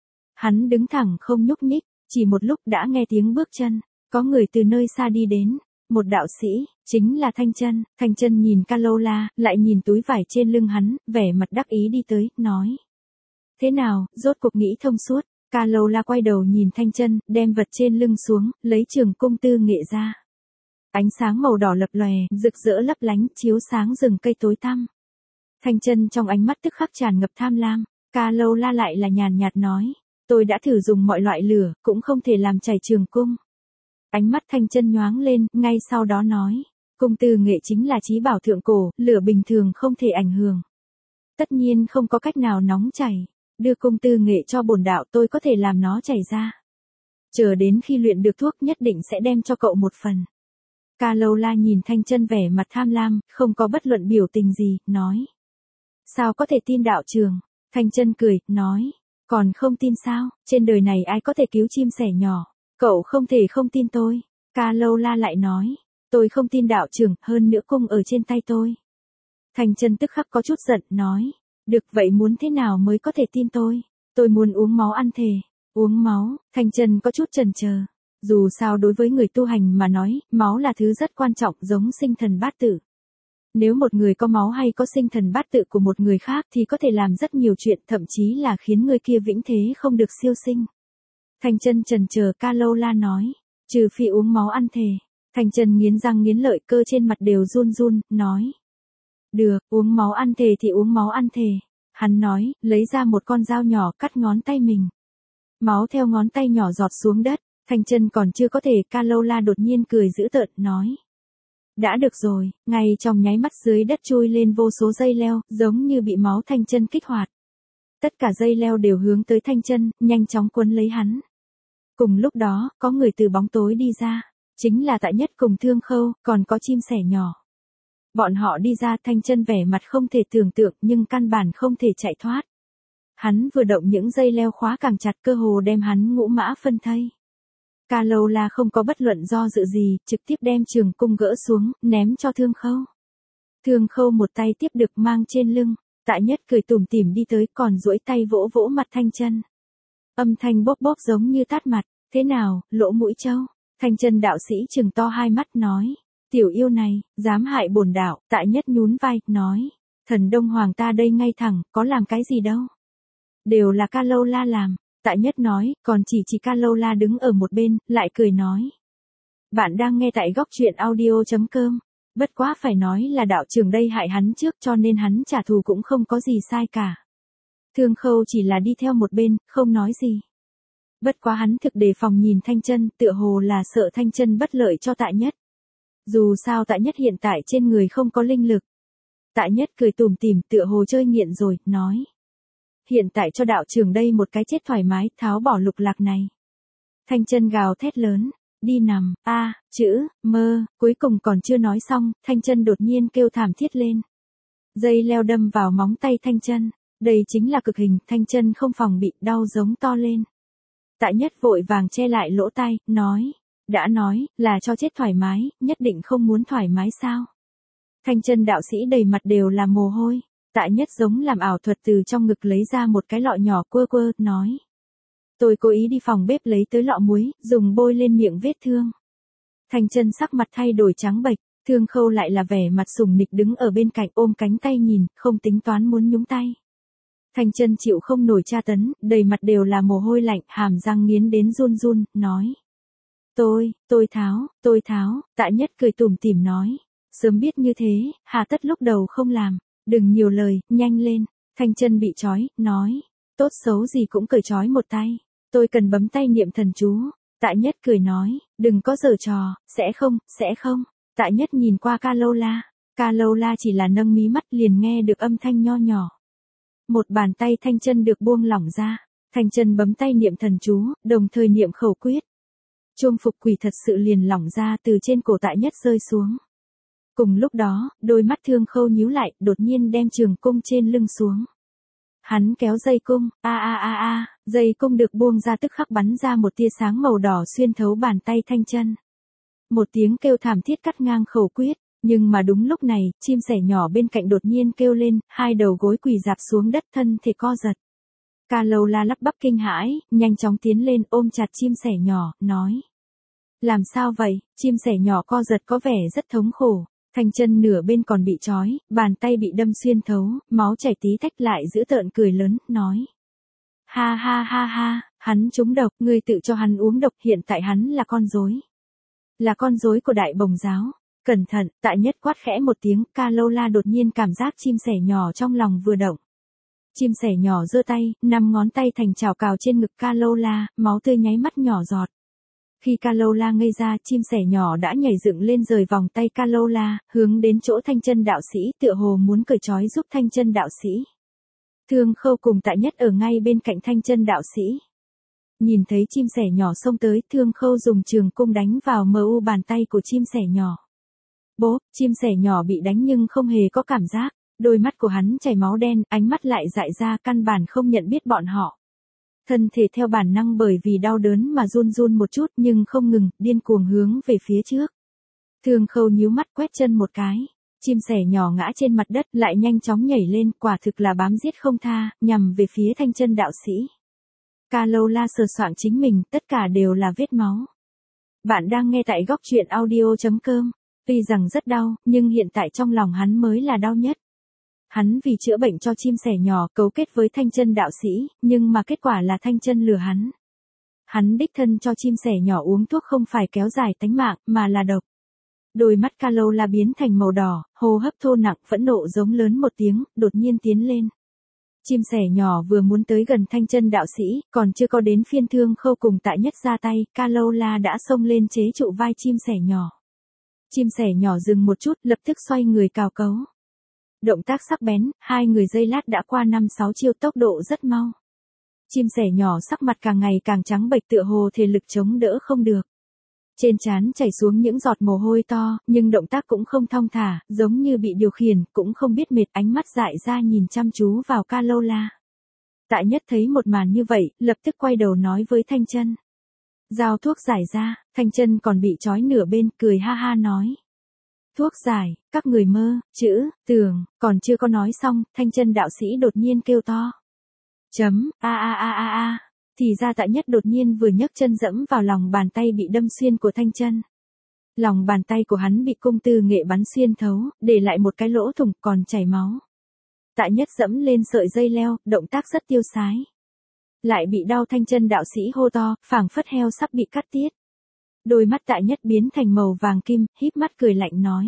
Hắn đứng thẳng không nhúc nhích, chỉ một lúc đã nghe tiếng bước chân, có người từ nơi xa đi đến. Một đạo sĩ, chính là Thanh Chân. Thanh Chân nhìn Carola, lại nhìn túi vải trên lưng hắn, vẻ mặt đắc ý đi tới, nói. Thế nào, rốt cuộc nghĩ thông suốt. Carola quay đầu nhìn Thanh Chân, đem vật trên lưng xuống, lấy trường cung tư nghệ ra. Ánh sáng màu đỏ lập lòe, rực rỡ lấp lánh, chiếu sáng rừng cây tối tăm. Thanh Chân trong ánh mắt tức khắc tràn ngập tham lam. Carola lại là nhàn nhạt nói. Tôi đã thử dùng mọi loại lửa, cũng không thể làm chảy trường cung. Ánh mắt Thanh Chân nhoáng lên, ngay sau đó nói. Cung tư nghệ chính là chí bảo thượng cổ, lửa bình thường không thể ảnh hưởng. Tất nhiên không có cách nào nóng chảy. Đưa cung tư nghệ cho bổn đạo tôi có thể làm nó chảy ra. Chờ đến khi luyện được thuốc nhất định sẽ đem cho cậu một phần. Carola nhìn Thanh Chân vẻ mặt tham lam, không có bất luận biểu tình gì, nói. Sao có thể tin đạo trường? Thanh Chân cười, nói. Còn không tin sao, trên đời này ai có thể cứu chim sẻ nhỏ, cậu không thể không tin tôi. Carola lại nói. Tôi không tin đạo trường, hơn nữa cung ở trên tay tôi. Thanh Chân tức khắc có chút giận, nói. Được vậy muốn thế nào mới có thể tin tôi? Tôi muốn uống máu ăn thề. Uống máu, Thanh Chân có chút chần chờ. Dù sao đối với người tu hành mà nói, máu là thứ rất quan trọng giống sinh thần bát tự. Nếu một người có máu hay có sinh thần bát tự của một người khác thì có thể làm rất nhiều chuyện, thậm chí là khiến người kia vĩnh thế không được siêu sinh. Thanh Chân chần chờ, Carola nói. Trừ phi uống máu ăn thề. Thanh Chân nghiến răng nghiến lợi, cơ trên mặt đều run run, nói. Được, uống máu ăn thề thì uống máu ăn thề. Hắn nói, lấy ra một con dao nhỏ cắt ngón tay mình. Máu theo ngón tay nhỏ giọt xuống đất. Thanh Chân còn chưa có thể, Carola đột nhiên cười dữ tợn, nói. Đã được rồi, ngay trong nháy mắt dưới đất chui lên vô số dây leo, giống như bị máu Thanh Chân kích hoạt. Tất cả dây leo đều hướng tới Thanh Chân, nhanh chóng quấn lấy hắn. Cùng lúc đó, có người từ bóng tối đi ra. Chính là Tạ Nhất cùng Thương Khâu, còn có chim sẻ nhỏ. Bọn họ đi ra, Thanh Chân vẻ mặt không thể tưởng tượng nhưng căn bản không thể chạy thoát. Hắn vừa động những dây leo khóa càng chặt, cơ hồ đem hắn ngũ mã phân thây. Carola không có bất luận do dự gì, trực tiếp đem trường cung gỡ xuống, ném cho Thương Khâu. Thương Khâu một tay tiếp được mang trên lưng, Tạ Nhất cười tủm tỉm đi tới, còn duỗi tay vỗ vỗ mặt Thanh Chân. Âm thanh bóp bóp giống như tát mặt. Thế nào, lỗ mũi trâu? Thanh Chân đạo sĩ trừng to hai mắt, nói. Tiểu yêu này, dám hại bổn đạo. Tạ Nhất nhún vai, nói. Thần Đông Hoàng ta đây ngay thẳng, có làm cái gì đâu. Đều là Carola làm. Tạ Nhất nói, còn chỉ chỉ Carola đứng ở một bên, lại cười nói. Bạn đang nghe tại góc truyện audio chấm com. Bất quá phải nói là đạo trưởng đây hại hắn trước cho nên hắn trả thù cũng không có gì sai cả. Thương Khâu chỉ là đi theo một bên, không nói gì. Bất quá hắn thực đề phòng nhìn Thanh Chân, tựa hồ là sợ Thanh Chân bất lợi cho Tạ Nhất. Dù sao Tạ Nhất hiện tại trên người không có linh lực. Tạ Nhất cười tủm tỉm, tựa hồ chơi nghiện rồi, nói. Hiện tại cho đạo trưởng đây một cái chết thoải mái, tháo bỏ lục lạc này. Thanh Chân gào thét lớn, đi nằm, a, à, chữ, mơ, cuối cùng còn chưa nói xong, Thanh Chân đột nhiên kêu thảm thiết lên. Dây leo đâm vào móng tay Thanh Chân, đây chính là cực hình, Thanh Chân không phòng bị, đau giống to lên. Tạ Nhất vội vàng che lại lỗ tai, nói, đã nói, là cho chết thoải mái, nhất định không muốn thoải mái sao. Thanh Chân đạo sĩ đầy mặt đều là mồ hôi. Tạ Nhất giống làm ảo thuật từ trong ngực lấy ra một cái lọ nhỏ, quơ quơ, nói. Tôi cố ý đi phòng bếp lấy tới lọ muối, dùng bôi lên miệng vết thương. Thanh Chân sắc mặt thay đổi trắng bệch, Thương Khâu lại là vẻ mặt sùng nịch đứng ở bên cạnh ôm cánh tay nhìn, không tính toán muốn nhúng tay. Thanh Chân chịu không nổi tra tấn, đầy mặt đều là mồ hôi lạnh, hàm răng nghiến đến run run, nói. Tôi, tôi tháo, tôi tháo, Tạ Nhất cười tủm tỉm nói. Sớm biết như thế, hà tất lúc đầu không làm. Đừng nhiều lời, nhanh lên. Thanh Chân bị trói, nói. Tốt xấu gì cũng cởi trói một tay. Tôi cần bấm tay niệm thần chú. Tạ Nhất cười nói. Đừng có giở trò, sẽ không, sẽ không. Tạ Nhất nhìn qua Carola. Carola chỉ là nâng mí mắt liền nghe được âm thanh nho nhỏ. Một bàn tay Thanh Chân được buông lỏng ra. Thanh Chân bấm tay niệm thần chú, đồng thời niệm khẩu quyết. Chuông phục quỷ thật sự liền lỏng ra từ trên cổ Tạ Nhất rơi xuống. Cùng lúc đó, đôi mắt Thương Khâu nhíu lại, đột nhiên đem trường cung trên lưng xuống. Hắn kéo dây cung, a a a a, dây cung được buông ra tức khắc bắn ra một tia sáng màu đỏ xuyên thấu bàn tay Thanh Chân. Một tiếng kêu thảm thiết cắt ngang khẩu quyết, nhưng mà đúng lúc này, chim sẻ nhỏ bên cạnh đột nhiên kêu lên, hai đầu gối quỳ rạp xuống đất, thân thể co giật. Carola lắp bắp kinh hãi, nhanh chóng tiến lên ôm chặt chim sẻ nhỏ, nói. Làm sao vậy? Chim sẻ nhỏ co giật có vẻ rất thống khổ. Thanh chân nửa bên còn bị trói, bàn tay bị đâm xuyên thấu, máu chảy tí tách lại giữ tợn cười lớn, nói. Ha ha ha ha, hắn trúng độc, ngươi tự cho hắn uống độc, hiện tại hắn là con rối. Là con rối của Đại Bồng giáo. Cẩn thận, Tạ Nhất quát khẽ một tiếng, Carola đột nhiên cảm giác chim sẻ nhỏ trong lòng vừa động. Chim sẻ nhỏ giơ tay, năm ngón tay thành chảo cào trên ngực Carola, máu tươi nháy mắt nhỏ giọt. Khi Carola ngây ra, chim sẻ nhỏ đã nhảy dựng lên rời vòng tay Carola, hướng đến chỗ Thanh Chân đạo sĩ, tựa hồ muốn cởi trói giúp Thanh Chân đạo sĩ. Thương Khâu cùng Tạ Nhất ở ngay bên cạnh Thanh Chân đạo sĩ. Nhìn thấy chim sẻ nhỏ xông tới, Thương Khâu dùng trường cung đánh vào mờ u bàn tay của chim sẻ nhỏ. Bố, chim sẻ nhỏ bị đánh nhưng không hề có cảm giác, đôi mắt của hắn chảy máu đen, ánh mắt lại dại ra, căn bản không nhận biết bọn họ. Thân thể theo bản năng bởi vì đau đớn mà run run một chút nhưng không ngừng, điên cuồng hướng về phía trước. Thương Khâu nhíu mắt quét chân một cái. Chim sẻ nhỏ ngã trên mặt đất lại nhanh chóng nhảy lên, quả thực là bám giết không tha, nhằm về phía Thanh Chân đạo sĩ. Carola sờ soạng chính mình, tất cả đều là vết máu. Bạn đang nghe tại góc truyện audio chấm com. Tuy rằng rất đau, nhưng hiện tại trong lòng hắn mới là đau nhất. Hắn vì chữa bệnh cho chim sẻ nhỏ cấu kết với Thanh Chân đạo sĩ, nhưng mà kết quả là Thanh Chân lừa hắn. Hắn đích thân cho chim sẻ nhỏ uống thuốc không phải kéo dài tánh mạng, mà là độc. Đôi mắt Carola biến thành màu đỏ, hô hấp thô nặng, phẫn nộ giống lớn một tiếng, đột nhiên tiến lên. Chim sẻ nhỏ vừa muốn tới gần Thanh Chân đạo sĩ, còn chưa có đến phiên Thương Khâu cùng Tạ Nhất ra tay, Carola đã xông lên chế trụ vai chim sẻ nhỏ. Chim sẻ nhỏ dừng một chút, lập tức xoay người cào cấu. Động tác sắc bén, hai người giây lát đã qua năm sáu chiêu, tốc độ rất mau. Chim sẻ nhỏ sắc mặt càng ngày càng trắng bệch, tựa hồ thể lực chống đỡ không được. Trên trán chảy xuống những giọt mồ hôi to, nhưng động tác cũng không thong thả, giống như bị điều khiển, cũng không biết mệt, ánh mắt dại ra nhìn chăm chú vào Carola. Tạ Nhất thấy một màn như vậy, lập tức quay đầu nói với Thanh Chân. Giao thuốc giải ra, Thanh Chân còn bị trói nửa bên, cười ha ha nói. Thuốc giải, các người mơ, chữ, tưởng, còn chưa có nói xong, Thanh Chân đạo sĩ đột nhiên kêu to. Chấm, a a a a a. Thì ra Tạ Nhất đột nhiên vừa nhấc chân dẫm vào lòng bàn tay bị đâm xuyên của Thanh Chân. Lòng bàn tay của hắn bị cung tư nghệ bắn xuyên thấu, để lại một cái lỗ thủng còn chảy máu. Tạ Nhất dẫm lên sợi dây leo, động tác rất tiêu sái. Lại bị đau, Thanh Chân đạo sĩ hô to, phảng phất heo sắp bị cắt tiết. Đôi mắt Tạ Nhất biến thành màu vàng kim, híp mắt cười lạnh nói.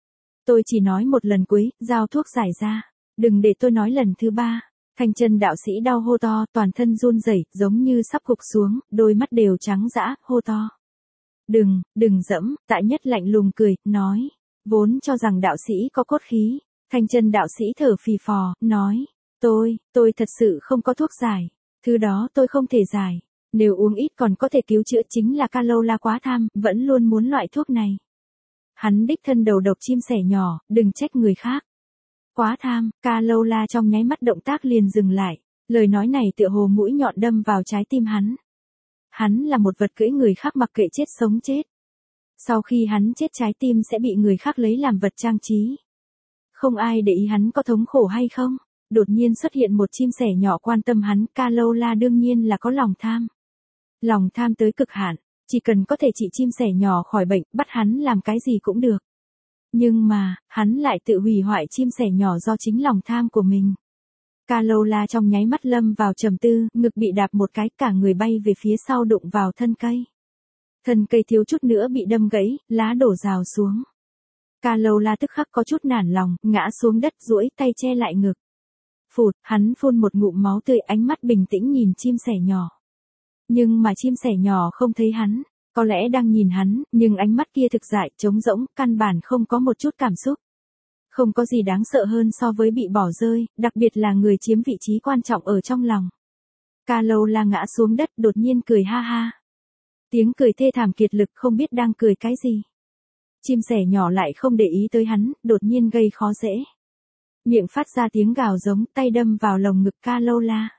Tôi chỉ nói một lần cuối, giao thuốc giải ra. Đừng để tôi nói lần thứ ba. Thanh Chân đạo sĩ đau hô to, toàn thân run rẩy, giống như sắp gục xuống, đôi mắt đều trắng dã, hô to. Đừng, đừng dẫm, Tạ Nhất lạnh lùng cười, nói. Vốn cho rằng đạo sĩ có cốt khí. Thanh Chân đạo sĩ thở phì phò, nói. Tôi, tôi thật sự không có thuốc giải. Thứ đó tôi không thể giải. Nếu uống ít còn có thể cứu chữa, chính là Carola quá tham, vẫn luôn muốn loại thuốc này. Hắn đích thân đầu độc chim sẻ nhỏ, đừng trách người khác. Quá tham, Carola trong nháy mắt động tác liền dừng lại. Lời nói này tựa hồ mũi nhọn đâm vào trái tim hắn. Hắn là một vật cưỡi người khác mặc kệ chết sống chết. Sau khi hắn chết, trái tim sẽ bị người khác lấy làm vật trang trí. Không ai để ý hắn có thống khổ hay không. Đột nhiên xuất hiện một chim sẻ nhỏ quan tâm hắn, Carola đương nhiên là có lòng tham. Lòng tham tới cực hạn, chỉ cần có thể trị chim sẻ nhỏ khỏi bệnh, bắt hắn làm cái gì cũng được. Nhưng mà, hắn lại tự hủy hoại chim sẻ nhỏ do chính lòng tham của mình. Carola trong nháy mắt lâm vào trầm tư, ngực bị đạp một cái, cả người bay về phía sau đụng vào thân cây. Thân cây thiếu chút nữa bị đâm gãy, lá đổ rào xuống. Carola tức khắc có chút nản lòng, ngã xuống đất, duỗi tay che lại ngực. Phụt, hắn phun một ngụm máu tươi, ánh mắt bình tĩnh nhìn chim sẻ nhỏ. Nhưng mà chim sẻ nhỏ không thấy hắn, có lẽ đang nhìn hắn, nhưng ánh mắt kia thực dại, trống rỗng, căn bản không có một chút cảm xúc. Không có gì đáng sợ hơn so với bị bỏ rơi, đặc biệt là người chiếm vị trí quan trọng ở trong lòng. Carola ngã xuống đất, đột nhiên cười ha ha. Tiếng cười thê thảm kiệt lực, không biết đang cười cái gì. Chim sẻ nhỏ lại không để ý tới hắn, đột nhiên gây khó dễ. Miệng phát ra tiếng gào giống, tay đâm vào lồng ngực Carola.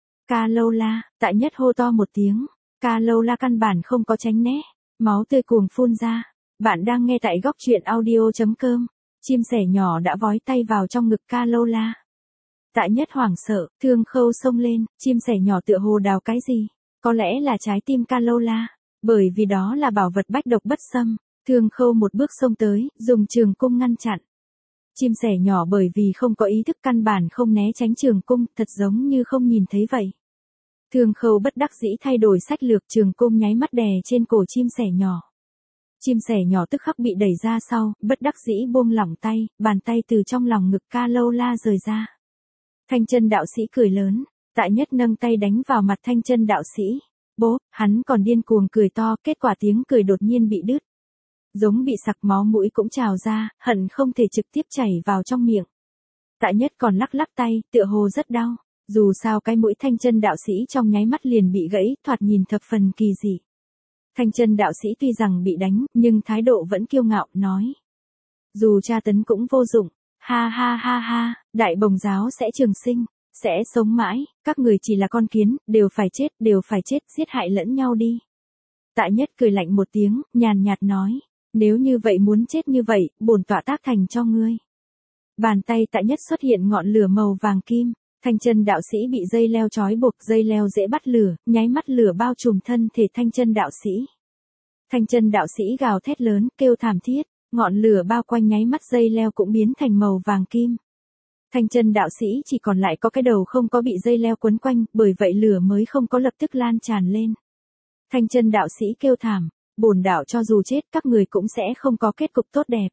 Carola, Tạ Nhất hô to một tiếng. Carola căn bản không có tránh né. Máu tươi cuồng phun ra. Bạn đang nghe tại góc truyện audio chấm com. Chim sẻ nhỏ đã vói tay vào trong ngực Carola. Tạ Nhất hoảng sợ, Thương Khâu xông lên, chim sẻ nhỏ tựa hồ đào cái gì. Có lẽ là trái tim Carola. Bởi vì đó là bảo vật bách độc bất xâm, Thương Khâu một bước xông tới, dùng trường cung ngăn chặn. Chim sẻ nhỏ bởi vì không có ý thức căn bản không né tránh trường cung, thật giống như không nhìn thấy vậy. Thương Khâu bất đắc dĩ thay đổi sách lược, trường cung nháy mắt đè trên cổ chim sẻ nhỏ. Chim sẻ nhỏ tức khắc bị đẩy ra sau, bất đắc dĩ buông lỏng tay, bàn tay từ trong lòng ngực Ca Lâu La rời ra. Thanh Chân đạo sĩ cười lớn, Tạ Nhất nâng tay đánh vào mặt Thanh Chân đạo sĩ. Bố, hắn còn điên cuồng cười to, kết quả tiếng cười đột nhiên bị đứt. Giống bị sặc, máu mũi cũng trào ra, hận không thể trực tiếp chảy vào trong miệng. Tạ Nhất còn lắc lắc tay, tựa hồ rất đau. Dù sao cái mũi Thanh Chân đạo sĩ trong nháy mắt liền bị gãy, thoạt nhìn thập phần kỳ dị. Thanh Chân đạo sĩ tuy rằng bị đánh, nhưng thái độ vẫn kiêu ngạo, nói. Dù tra tấn cũng vô dụng, ha ha ha ha, đại bồng giáo sẽ trường sinh, sẽ sống mãi, các người chỉ là con kiến, đều phải chết, đều phải chết, giết hại lẫn nhau đi. Tạ Nhất cười lạnh một tiếng, nhàn nhạt nói, nếu như vậy muốn chết như vậy, bổn tọa tác thành cho ngươi. Bàn tay Tạ Nhất xuất hiện ngọn lửa màu vàng kim, Thanh Chân đạo sĩ bị dây leo trói buộc, dây leo dễ bắt lửa, nháy mắt lửa bao trùm thân thể Thanh Chân đạo sĩ. Thanh Chân đạo sĩ gào thét lớn, kêu thảm thiết, ngọn lửa bao quanh nháy mắt dây leo cũng biến thành màu vàng kim. Thanh Chân đạo sĩ chỉ còn lại có cái đầu không có bị dây leo quấn quanh, bởi vậy lửa mới không có lập tức lan tràn lên. Thanh Chân đạo sĩ kêu thảm, bổn đạo cho dù chết các người cũng sẽ không có kết cục tốt đẹp.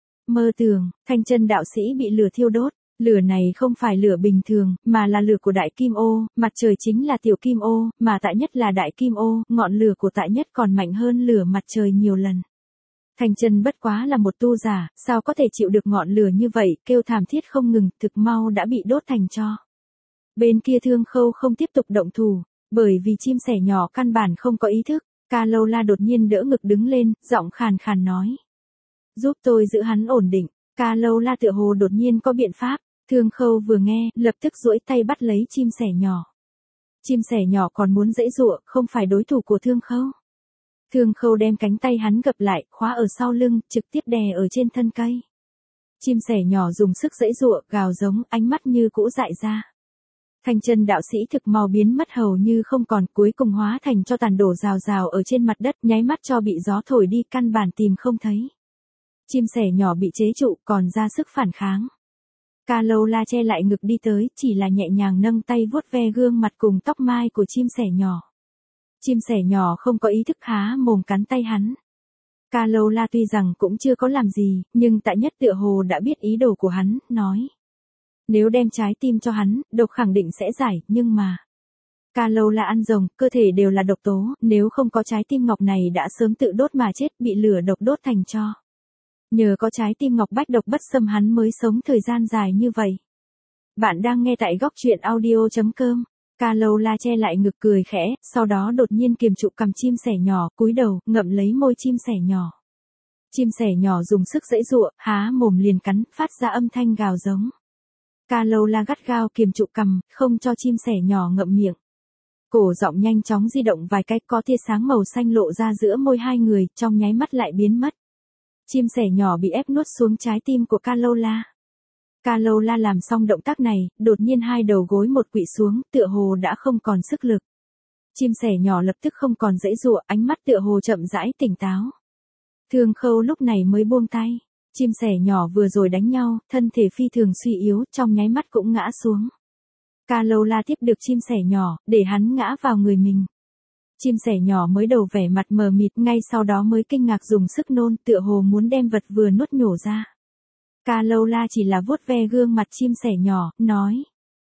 Mơ tưởng, Thanh Chân đạo sĩ bị lửa thiêu đốt, lửa này không phải lửa bình thường, mà là lửa của đại kim ô, mặt trời chính là tiểu kim ô, mà Tạ Nhất là đại kim ô, ngọn lửa của Tạ Nhất còn mạnh hơn lửa mặt trời nhiều lần. Thanh Chân bất quá là một tu giả, sao có thể chịu được ngọn lửa như vậy, kêu thảm thiết không ngừng, thực mau đã bị đốt thành tro. Bên kia Thương Khâu không tiếp tục động thủ, bởi vì chim sẻ nhỏ căn bản không có ý thức, Ca Lâu La đột nhiên đỡ ngực đứng lên, giọng khàn khàn nói. Giúp tôi giữ hắn ổn định, Ca Lâu La tựa hồ đột nhiên có biện pháp, Thương Khâu vừa nghe, lập tức duỗi tay bắt lấy chim sẻ nhỏ. Chim sẻ nhỏ còn muốn giãy giụa, không phải đối thủ của Thương Khâu. Thương Khâu đem cánh tay hắn gập lại, khóa ở sau lưng, trực tiếp đè ở trên thân cây. Chim sẻ nhỏ dùng sức giãy giụa, gào giống, ánh mắt như cũ dại ra. Thanh Chân đạo sĩ thực mau biến mất hầu như không còn, cuối cùng hóa thành cho tàn đổ rào rào ở trên mặt đất, nháy mắt cho bị gió thổi đi, căn bản tìm không thấy. Chim sẻ nhỏ bị chế trụ, còn ra sức phản kháng. Ca Lâu La che lại ngực đi tới, chỉ là nhẹ nhàng nâng tay vuốt ve gương mặt cùng tóc mai của chim sẻ nhỏ. Chim sẻ nhỏ không có ý thức há mồm cắn tay hắn. Ca Lâu La tuy rằng cũng chưa có làm gì, nhưng Tạ Nhất tựa hồ đã biết ý đồ của hắn, nói. Nếu đem trái tim cho hắn, độc khẳng định sẽ giải, nhưng mà. Ca Lâu La ăn rồng, cơ thể đều là độc tố, nếu không có trái tim ngọc này đã sớm tự đốt mà chết, bị lửa độc đốt thành tro. Nhờ có trái tim ngọc bách độc bất xâm hắn mới sống thời gian dài như vậy. Bạn đang nghe tại góc truyện audio chấm com. Ca Lâu La che lại ngực cười khẽ, sau đó đột nhiên kiềm trụ cầm chim sẻ nhỏ, cúi đầu, ngậm lấy môi chim sẻ nhỏ. Chim sẻ nhỏ dùng sức giãy giụa, há mồm liền cắn, phát ra âm thanh gào giống. Ca Lâu La gắt gao kiềm trụ cầm, không cho chim sẻ nhỏ ngậm miệng. Cổ giọng nhanh chóng di động vài cách, có tia sáng màu xanh lộ ra giữa môi hai người, trong nháy mắt lại biến mất. Chim sẻ nhỏ bị ép nuốt xuống trái tim của Ca Lâu La. Ca Lâu La làm xong động tác này, đột nhiên hai đầu gối một quỵ xuống, tựa hồ đã không còn sức lực. Chim sẻ nhỏ lập tức không còn giãy giụa, ánh mắt tựa hồ chậm rãi tỉnh táo. Thương Khâu lúc này mới buông tay. Chim sẻ nhỏ vừa rồi đánh nhau, thân thể phi thường suy yếu, trong nháy mắt cũng ngã xuống. Ca Lâu La tiếp được chim sẻ nhỏ, để hắn ngã vào người mình. Chim sẻ nhỏ mới đầu vẻ mặt mờ mịt, ngay sau đó mới kinh ngạc dùng sức nôn, tựa hồ muốn đem vật vừa nuốt nhổ ra. Ca Lâu La chỉ là vuốt ve gương mặt chim sẻ nhỏ, nói.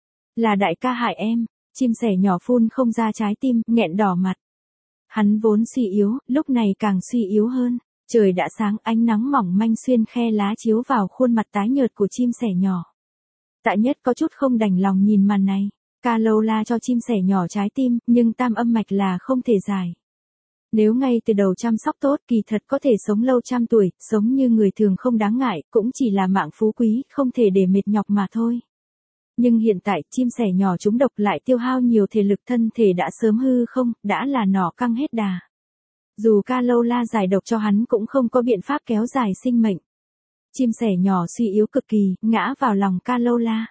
Là đại ca hại em. Chim sẻ nhỏ phun không ra trái tim, nghẹn đỏ mặt. Hắn vốn suy yếu, lúc này càng suy yếu hơn. Trời đã sáng, ánh nắng mỏng manh xuyên khe lá chiếu vào khuôn mặt tái nhợt của chim sẻ nhỏ. Tạ Nhất có chút không đành lòng nhìn màn này. Ca Lâu La cho chim sẻ nhỏ trái tim, nhưng tam âm mạch là không thể giải. Nếu ngay từ đầu chăm sóc tốt, kỳ thật có thể sống lâu trăm tuổi, sống như người thường không đáng ngại, cũng chỉ là mạng phú quý, không thể để mệt nhọc mà thôi. Nhưng hiện tại, chim sẻ nhỏ trúng độc lại tiêu hao nhiều thể lực, thân thể đã sớm hư không, đã là nỏ căng hết đà. Dù Ca Lâu La giải độc cho hắn cũng không có biện pháp kéo dài sinh mệnh. Chim sẻ nhỏ suy yếu cực kỳ, ngã vào lòng Ca Lâu La.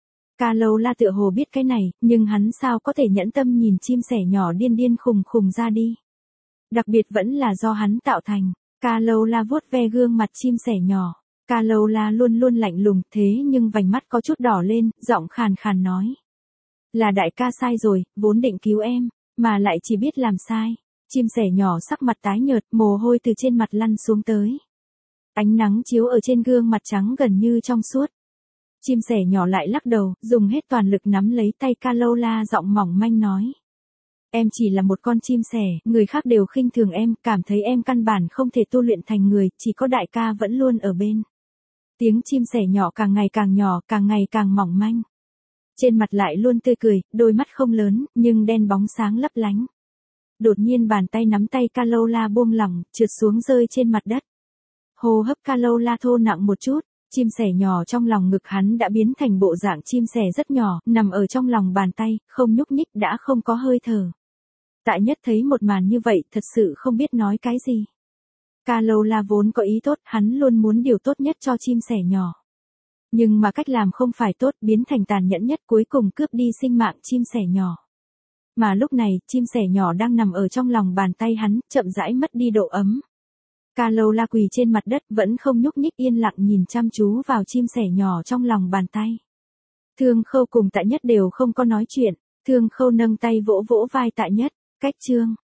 Ca Lâu La tựa hồ biết cái này, nhưng hắn sao có thể nhẫn tâm nhìn chim sẻ nhỏ điên điên khùng khùng ra đi. Đặc biệt vẫn là do hắn tạo thành. Carola vuốt ve gương mặt chim sẻ nhỏ. Carola luôn luôn lạnh lùng thế nhưng vành mắt có chút đỏ lên, giọng khàn khàn nói. Là đại ca sai rồi, vốn định cứu em, mà lại chỉ biết làm sai. Chim sẻ nhỏ sắc mặt tái nhợt, mồ hôi từ trên mặt lăn xuống tới. Ánh nắng chiếu ở trên gương mặt trắng gần như trong suốt. Chim sẻ nhỏ lại lắc đầu, dùng hết toàn lực nắm lấy tay Carola, giọng mỏng manh nói. Em chỉ là một con chim sẻ, người khác đều khinh thường em, cảm thấy em căn bản không thể tu luyện thành người, chỉ có đại ca vẫn luôn ở bên. Tiếng chim sẻ nhỏ càng ngày càng nhỏ, càng ngày càng mỏng manh. Trên mặt lại luôn tươi cười, đôi mắt không lớn, nhưng đen bóng sáng lấp lánh. Đột nhiên bàn tay nắm tay Carola buông lỏng, trượt xuống rơi trên mặt đất. Hô hấp Carola thô nặng một chút, chim sẻ nhỏ trong lòng ngực hắn đã biến thành bộ dạng chim sẻ rất nhỏ, nằm ở trong lòng bàn tay, không nhúc nhích, đã không có hơi thở. Tạ Nhất thấy một màn như vậy, thật sự không biết nói cái gì. Carola vốn có ý tốt, hắn luôn muốn điều tốt nhất cho chim sẻ nhỏ. Nhưng mà cách làm không phải tốt, biến thành tàn nhẫn nhất, cuối cùng cướp đi sinh mạng chim sẻ nhỏ. Mà lúc này, chim sẻ nhỏ đang nằm ở trong lòng bàn tay hắn, chậm rãi mất đi độ ấm. Carola quỳ trên mặt đất, vẫn không nhúc nhích, yên lặng nhìn chăm chú vào chim sẻ nhỏ trong lòng bàn tay. Thương Khâu cùng Tạ Nhất đều không có nói chuyện, Thương Khâu nâng tay vỗ vỗ vai Tạ Nhất, cách chương.